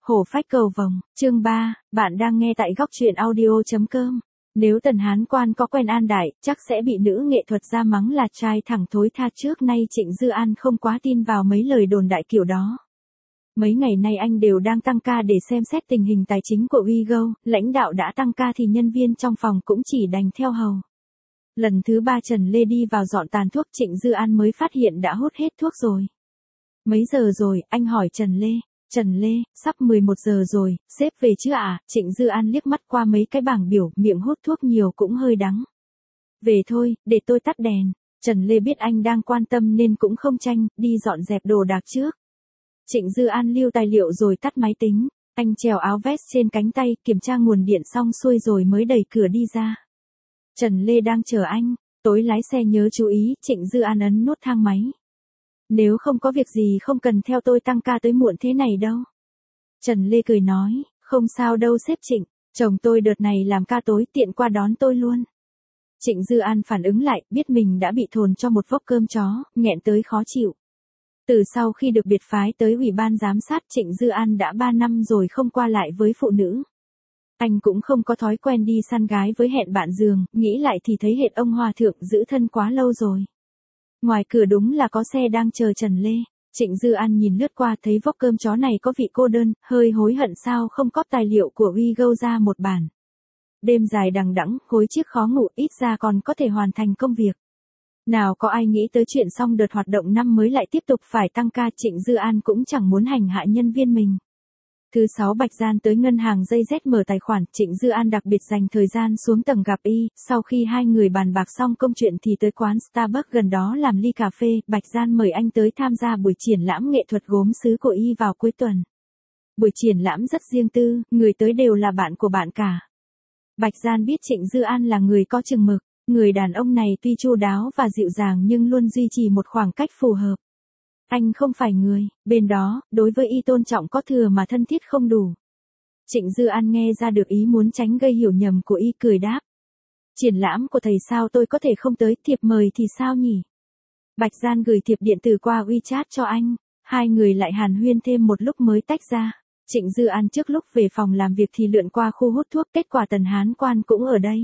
Hổ phách cầu vồng, chương 3, bạn đang nghe tại góc truyện audio.com. Nếu Tần Hán Quan có quen An Đại, chắc sẽ bị nữ nghệ thuật ra mắng là trai thẳng thối tha. Trước nay Trịnh Dư An không quá tin vào mấy lời đồn đại kiểu đó. Mấy ngày nay anh đều đang tăng ca để xem xét tình hình tài chính của WeGo, lãnh đạo đã tăng ca thì nhân viên trong phòng cũng chỉ đành theo hầu. Lần thứ 3 Trần Lê đi vào dọn tàn thuốc, Trịnh Dư An mới phát hiện đã hút hết thuốc rồi. Mấy giờ rồi, anh hỏi Trần Lê. Trần Lê, sắp 11 giờ rồi, sếp về chưa ạ? Trịnh Dư An liếc mắt qua mấy cái bảng biểu, miệng hút thuốc nhiều cũng hơi đắng. Về thôi, để tôi tắt đèn. Trần Lê biết anh đang quan tâm nên cũng không tranh, đi dọn dẹp đồ đạc trước. Trịnh Dư An lưu tài liệu rồi tắt máy tính. Anh trèo áo vest trên cánh tay, kiểm tra nguồn điện xong xuôi rồi mới đẩy cửa đi ra. Trần Lê đang chờ anh, tối lái xe nhớ chú ý. Trịnh Dư An ấn nút thang máy. Nếu không có việc gì không cần theo tôi tăng ca tới muộn thế này đâu. Trần Lê cười nói, không sao đâu sếp Trịnh, chồng tôi đợt này làm ca tối tiện qua đón tôi luôn. Trịnh Dư An phản ứng lại, biết mình đã bị thồn cho một vốc cơm chó, nghẹn tới khó chịu. Từ sau khi được biệt phái tới ủy ban giám sát, Trịnh Dư An đã 3 năm rồi không qua lại với phụ nữ. Anh cũng không có thói quen đi săn gái với hẹn bạn giường, nghĩ lại thì thấy hệt ông hòa thượng giữ thân quá lâu rồi. Ngoài cửa đúng là có xe đang chờ Trần Lê. Trịnh Dư An nhìn lướt qua thấy vốc cơm chó này có vị cô đơn, hơi hối hận sao không cóp tài liệu của WeGo ra một bản. Đêm dài đằng đẵng, gối chiếc khó ngủ, ít ra còn có thể hoàn thành công việc. Nào có ai nghĩ tới chuyện xong đợt hoạt động năm mới lại tiếp tục phải tăng ca. Trịnh Dư An cũng chẳng muốn hành hạ nhân viên mình. Thứ 6 Bạch Gian tới ngân hàng dây Z mở tài khoản, Trịnh Dư An đặc biệt dành thời gian xuống tầng gặp y, sau khi hai người bàn bạc xong công chuyện thì tới quán Starbucks gần đó làm ly cà phê. Bạch Gian mời anh tới tham gia buổi triển lãm nghệ thuật gốm sứ của y vào cuối tuần. Buổi triển lãm rất riêng tư, người tới đều là bạn của bạn cả. Bạch Gian biết Trịnh Dư An là người có chừng mực, người đàn ông này tuy chu đáo và dịu dàng nhưng luôn duy trì một khoảng cách phù hợp. Anh không phải người, bên đó, đối với y tôn trọng có thừa mà thân thiết không đủ. Trịnh Dư An nghe ra được ý muốn tránh gây hiểu nhầm của y, cười đáp. Triển lãm của thầy sao tôi có thể không tới, thiệp mời thì sao nhỉ? Bạch Gian gửi thiệp điện tử qua WeChat cho anh, hai người lại hàn huyên thêm một lúc mới tách ra. Trịnh Dư An trước lúc về phòng làm việc thì lượn qua khu hút thuốc, kết quả Tần Hán Quan cũng ở đây.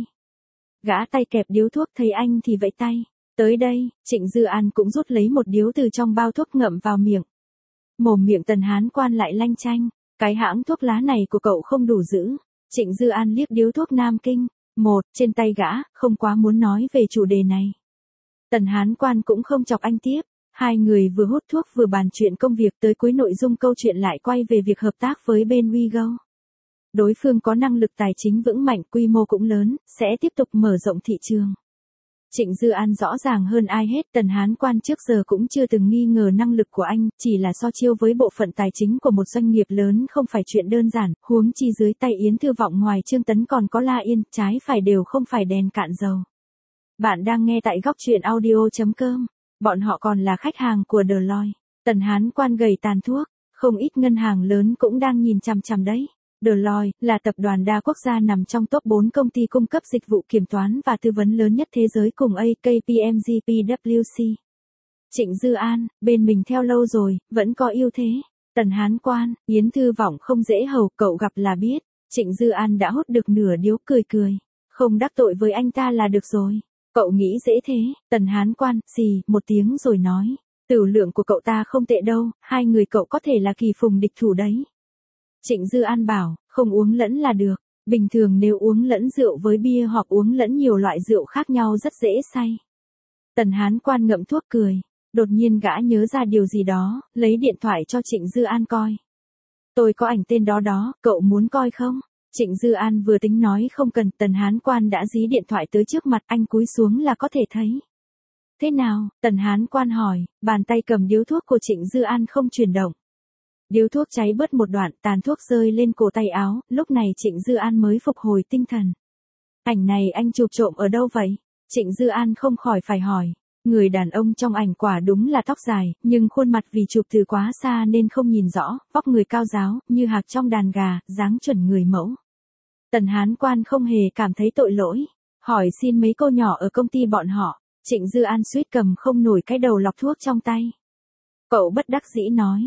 Gã tay kẹp điếu thuốc thấy anh thì vẫy tay. Tới đây, Trịnh Dư An cũng rút lấy một điếu từ trong bao thuốc ngậm vào miệng. Mồm miệng Tần Hán Quan lại lanh chanh, cái hãng thuốc lá này của cậu không đủ giữ. Trịnh Dư An liếc điếu thuốc Nam Kinh, trên tay gã, không quá muốn nói về chủ đề này. Tần Hán Quan cũng không chọc anh tiếp, hai người vừa hút thuốc vừa bàn chuyện công việc, tới cuối nội dung câu chuyện lại quay về việc hợp tác với bên WeGo. Đối phương có năng lực tài chính vững mạnh, quy mô cũng lớn, sẽ tiếp tục mở rộng thị trường. Trịnh Dư An rõ ràng hơn ai hết, Tần Hán Quan trước giờ cũng chưa từng nghi ngờ năng lực của anh, chỉ là so chiêu với bộ phận tài chính của một doanh nghiệp lớn không phải chuyện đơn giản, huống chi dưới tay Yến Thư Vọng ngoài Trương Tấn còn có La Yên, trái phải đều không phải đèn cạn dầu. Bạn đang nghe tại góc truyện audio.com, bọn họ còn là khách hàng của Deloitte. Tần Hán Quan gầy tàn thuốc, không ít ngân hàng lớn cũng đang nhìn chằm chằm đấy. Deloitte là tập đoàn đa quốc gia nằm trong top 4 công ty cung cấp dịch vụ kiểm toán và tư vấn lớn nhất thế giới cùng AKPMG PwC. Trịnh Dư An, bên mình theo lâu rồi, vẫn có ưu thế. Tần Hán Quan, Yến Thư Vọng không dễ hầu, cậu gặp là biết. Trịnh Dư An đã hút được nửa điếu, cười cười. Không đắc tội với anh ta là được rồi. Cậu nghĩ dễ thế. Tần Hán Quan, xì, một tiếng rồi nói. Tửu lượng của cậu ta không tệ đâu, hai người cậu có thể là kỳ phùng địch thủ đấy. Trịnh Dư An bảo, không uống lẫn là được. Bình thường nếu uống lẫn rượu với bia hoặc uống lẫn nhiều loại rượu khác nhau rất dễ say. Tần Hán Quan ngậm thuốc cười. Đột nhiên gã nhớ ra điều gì đó, lấy điện thoại cho Trịnh Dư An coi. Tôi có ảnh tên đó, cậu muốn coi không? Trịnh Dư An vừa tính nói không cần, Tần Hán Quan đã dí điện thoại tới trước mặt anh, cúi xuống là có thể thấy. Thế nào? Tần Hán Quan hỏi, bàn tay cầm điếu thuốc của Trịnh Dư An không chuyển động. Điếu thuốc cháy bớt một đoạn, tàn thuốc rơi lên cổ tay áo, lúc này Trịnh Dư An mới phục hồi tinh thần. Ảnh này anh chụp trộm ở đâu vậy? Trịnh Dư An không khỏi phải hỏi. Người đàn ông trong ảnh quả đúng là tóc dài, nhưng khuôn mặt vì chụp từ quá xa nên không nhìn rõ, vóc người cao ráo, như hạc trong đàn gà, dáng chuẩn người mẫu. Tần Hán Quan không hề cảm thấy tội lỗi, hỏi xin mấy cô nhỏ ở công ty bọn họ. Trịnh Dư An suýt cầm không nổi cái đầu lọc thuốc trong tay. Cậu bất đắc dĩ nói.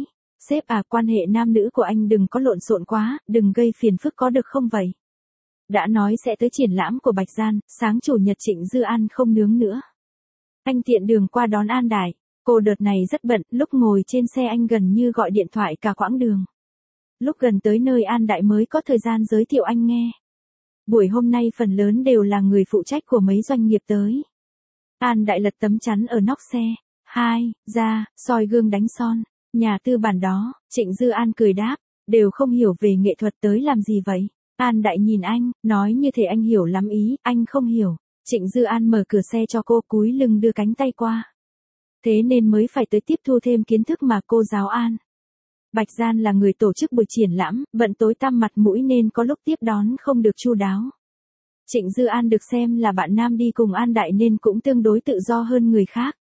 Sếp à, quan hệ nam nữ của anh đừng có lộn xộn quá, đừng gây phiền phức có được không vậy? Đã nói sẽ tới triển lãm của Bạch Gian, sáng chủ nhật Trịnh Dư An không nướng nữa. Anh tiện đường qua đón An Đại. Cô đợt này rất bận, lúc ngồi trên xe anh gần như gọi điện thoại cả quãng đường. Lúc gần tới nơi An Đại mới có thời gian giới thiệu anh nghe. Buổi hôm nay phần lớn đều là người phụ trách của mấy doanh nghiệp tới. An Đại lật tấm chắn ở nóc xe. Ra, soi gương đánh son. Nhà tư bản đó, Trịnh Dư An cười đáp, đều không hiểu về nghệ thuật tới làm gì vậy? An Đại nhìn anh, nói như thể anh hiểu lắm ý, anh không hiểu. Trịnh Dư An mở cửa xe cho cô cúi lưng đưa cánh tay qua. Thế nên mới phải tới tiếp thu thêm kiến thức mà cô giáo An. Bạch Gian là người tổ chức buổi triển lãm, bận tối tăm mặt mũi nên có lúc tiếp đón không được chu đáo. Trịnh Dư An được xem là bạn nam đi cùng An Đại nên cũng tương đối tự do hơn người khác.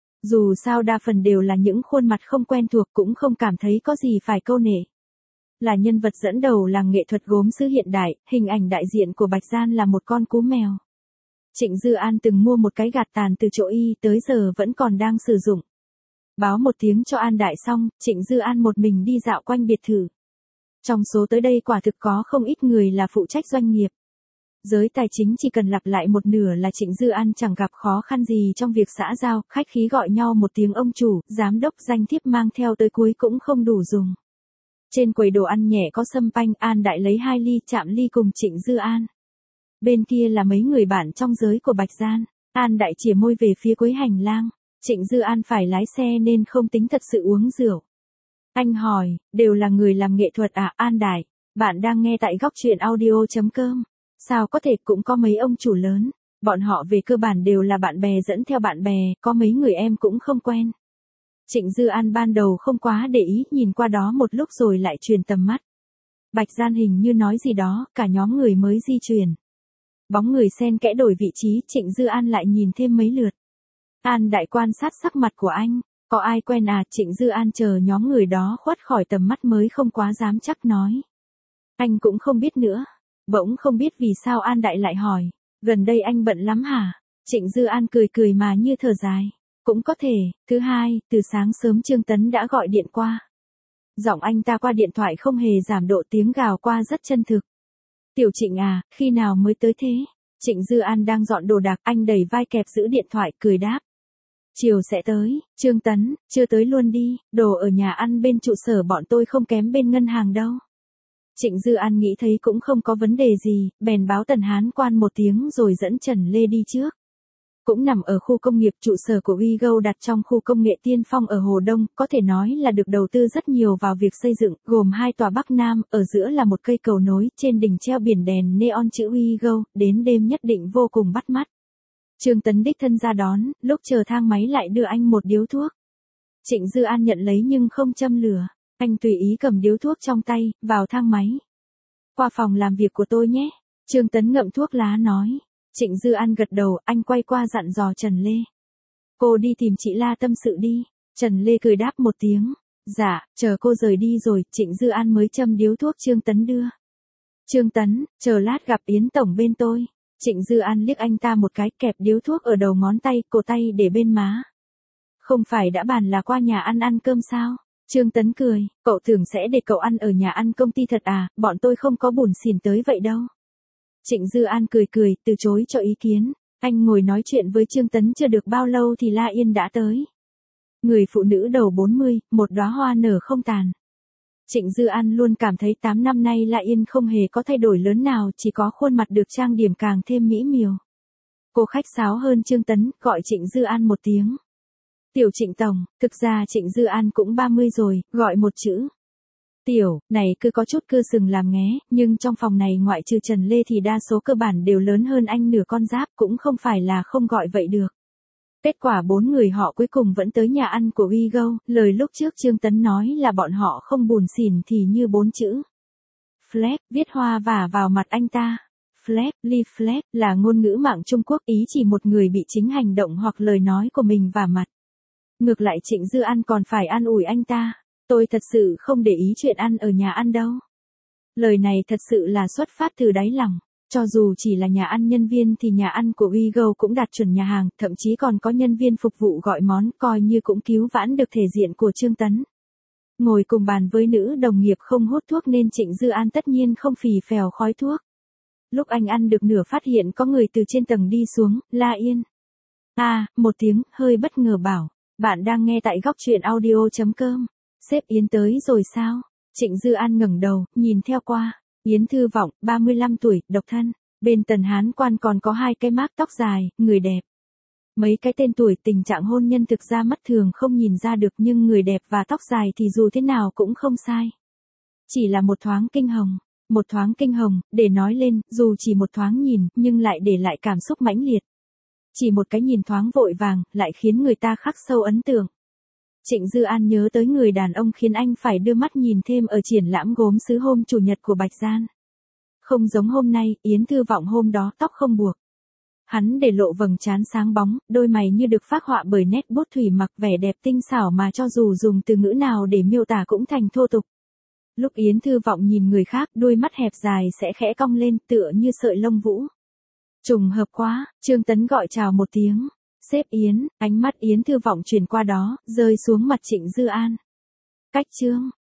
Dù sao đa phần đều là những khuôn mặt không quen thuộc cũng không cảm thấy có gì phải câu nệ. Là nhân vật dẫn đầu làng nghệ thuật gốm sứ hiện đại, hình ảnh đại diện của Bạch Gian là một con cú mèo. Trịnh Dư An từng mua một cái gạt tàn từ chỗ y tới giờ vẫn còn đang sử dụng. Báo một tiếng cho An Đại xong, Trịnh Dư An một mình đi dạo quanh biệt thự. Trong số tới đây quả thực có không ít người là phụ trách doanh nghiệp. Giới tài chính chỉ cần lặp lại một nửa là Trịnh Dư An chẳng gặp khó khăn gì trong việc xã giao, khách khí gọi nhau một tiếng ông chủ, giám đốc danh thiếp mang theo tới cuối cũng không đủ dùng. Trên quầy đồ ăn nhẹ có sâm panh, An Đại lấy 2 ly chạm ly cùng Trịnh Dư An. Bên kia là mấy người bạn trong giới của Bạch Gian. An Đại chìa môi về phía cuối hành lang. Trịnh Dư An phải lái xe nên không tính thật sự uống rượu. Anh hỏi, đều là người làm nghệ thuật à? An Đại, bạn đang nghe tại góc truyện audio.com. Sao có thể, cũng có mấy ông chủ lớn. Bọn họ về cơ bản đều là bạn bè dẫn theo bạn bè, có mấy người em cũng không quen. Trịnh Dư An ban đầu không quá để ý, nhìn qua đó một lúc rồi lại truyền tầm mắt. Bạch Gian hình như nói gì đó, cả nhóm người mới di chuyển. Bóng người xen kẽ đổi vị trí, Trịnh Dư An lại nhìn thêm mấy lượt. An Đại quan sát sắc mặt của anh, có ai quen à? Trịnh Dư An chờ nhóm người đó khuất khỏi tầm mắt mới không quá dám chắc nói. Anh cũng không biết nữa. Bỗng không biết vì sao An Đại lại hỏi, gần đây anh bận lắm hả? Trịnh Dư An cười cười mà như thở dài. Cũng có thể. Thứ hai, từ sáng sớm Trương Tấn đã gọi điện qua. Giọng anh ta qua điện thoại không hề giảm độ, tiếng gào qua rất chân thực. Tiểu Trịnh à, khi nào mới tới thế? Trịnh Dư An đang dọn đồ đạc, anh đẩy vai kẹp giữ điện thoại, cười đáp. Chiều sẽ tới. Trương Tấn, chưa tới luôn đi, đồ ở nhà ăn bên trụ sở bọn tôi không kém bên ngân hàng đâu. Trịnh Dư An nghĩ thấy cũng không có vấn đề gì, bèn báo Tần Hán Quan một tiếng rồi dẫn Trần Lê đi trước. Cũng nằm ở khu công nghiệp, trụ sở của WeGo đặt trong khu công nghệ Tiên Phong ở Hồ Đông, có thể nói là được đầu tư rất nhiều vào việc xây dựng, gồm 2 tòa Bắc Nam, ở giữa là một cây cầu nối, trên đỉnh treo biển đèn neon chữ WeGo, đến đêm nhất định vô cùng bắt mắt. Trương Tấn đích thân ra đón, lúc chờ thang máy lại đưa anh một điếu thuốc. Trịnh Dư An nhận lấy nhưng không châm lửa, anh tùy ý cầm điếu thuốc trong tay, vào thang máy. Qua phòng làm việc của tôi nhé. Trương Tấn ngậm thuốc lá nói. Trịnh Dư An gật đầu, anh quay qua dặn dò Trần Lê. Cô đi tìm chị La tâm sự đi. Trần Lê cười đáp một tiếng. Dạ, chờ cô rời đi rồi, Trịnh Dư An mới châm điếu thuốc Trương Tấn đưa. Trương Tấn, chờ lát gặp Yến Tổng bên tôi. Trịnh Dư An liếc anh ta một cái, kẹp điếu thuốc ở đầu ngón tay, cổ tay để bên má. Không phải đã bàn là qua nhà ăn cơm sao? Trương Tấn cười, cậu tưởng sẽ để cậu ăn ở nhà ăn công ty thật à, bọn tôi không có bủn xỉn tới vậy đâu. Trịnh Dư An cười cười, từ chối cho ý kiến. Anh ngồi nói chuyện với Trương Tấn chưa được bao lâu thì La Yên đã tới. Người phụ nữ đầu 40, một đóa hoa nở không tàn. Trịnh Dư An luôn cảm thấy 8 năm nay La Yên không hề có thay đổi lớn nào, chỉ có khuôn mặt được trang điểm càng thêm mỹ miều. Cô khách sáo hơn Trương Tấn, gọi Trịnh Dư An một tiếng. Tiểu Trịnh Tổng, thực ra Trịnh Dư An cũng 30 rồi, gọi một chữ. Tiểu, này cứ có chút cưa sừng làm nghé, nhưng trong phòng này ngoại trừ Trần Lê thì đa số cơ bản đều lớn hơn anh nửa con giáp, cũng không phải là không gọi vậy được. Kết quả 4 người họ cuối cùng vẫn tới nhà ăn của WeGo, lời lúc trước Trương Tấn nói là bọn họ không buồn xỉn thì như 4 chữ. Flag, viết hoa vả vào mặt anh ta. Flag, leave flag, là ngôn ngữ mạng Trung Quốc, ý chỉ một người bị chính hành động hoặc lời nói của mình vả mặt. Ngược lại Trịnh Dư An còn phải an ủi anh ta. Tôi thật sự không để ý chuyện ăn ở nhà ăn đâu. Lời này thật sự là xuất phát từ đáy lòng. Cho dù chỉ là nhà ăn nhân viên thì nhà ăn của WeGo cũng đạt chuẩn nhà hàng, thậm chí còn có nhân viên phục vụ gọi món, coi như cũng cứu vãn được thể diện của Trương Tấn. Ngồi cùng bàn với nữ đồng nghiệp không hút thuốc nên Trịnh Dư An tất nhiên không phì phèo khói thuốc. Lúc anh ăn được nửa phát hiện có người từ trên tầng đi xuống, la yên. Một tiếng, hơi bất ngờ bảo, bạn đang nghe tại góc truyện audio.com. Sếp Yến tới rồi sao? Trịnh Dư An ngẩng đầu, nhìn theo qua. Yến Thư Vọng, 35 tuổi, độc thân. Bên Tần Hán Quan còn có 2 cái mác tóc dài, người đẹp. Mấy cái tên tuổi tình trạng hôn nhân thực ra mắt thường không nhìn ra được nhưng người đẹp và tóc dài thì dù thế nào cũng không sai. Chỉ là một thoáng kinh hồng. Một thoáng kinh hồng, để nói lên, dù chỉ một thoáng nhìn, nhưng lại để lại cảm xúc mãnh liệt. Chỉ một cái nhìn thoáng vội vàng, lại khiến người ta khắc sâu ấn tượng. Trịnh Dư An nhớ tới người đàn ông khiến anh phải đưa mắt nhìn thêm ở triển lãm gốm sứ hôm Chủ nhật của Bạch Gian. Không giống hôm nay, Yến Thư Vọng hôm đó tóc không buộc. Hắn để lộ vầng trán sáng bóng, đôi mày như được phác họa bởi nét bút thủy mặc, vẻ đẹp tinh xảo mà cho dù dùng từ ngữ nào để miêu tả cũng thành thô tục. Lúc Yến Thư Vọng nhìn người khác, đôi mắt hẹp dài sẽ khẽ cong lên tựa như sợi lông vũ. Trùng hợp quá, Trương Tấn gọi chào một tiếng. Sếp Yến, ánh mắt Yến Thư Vọng chuyển qua đó, rơi xuống mặt Trịnh Dư An. Cách Trương,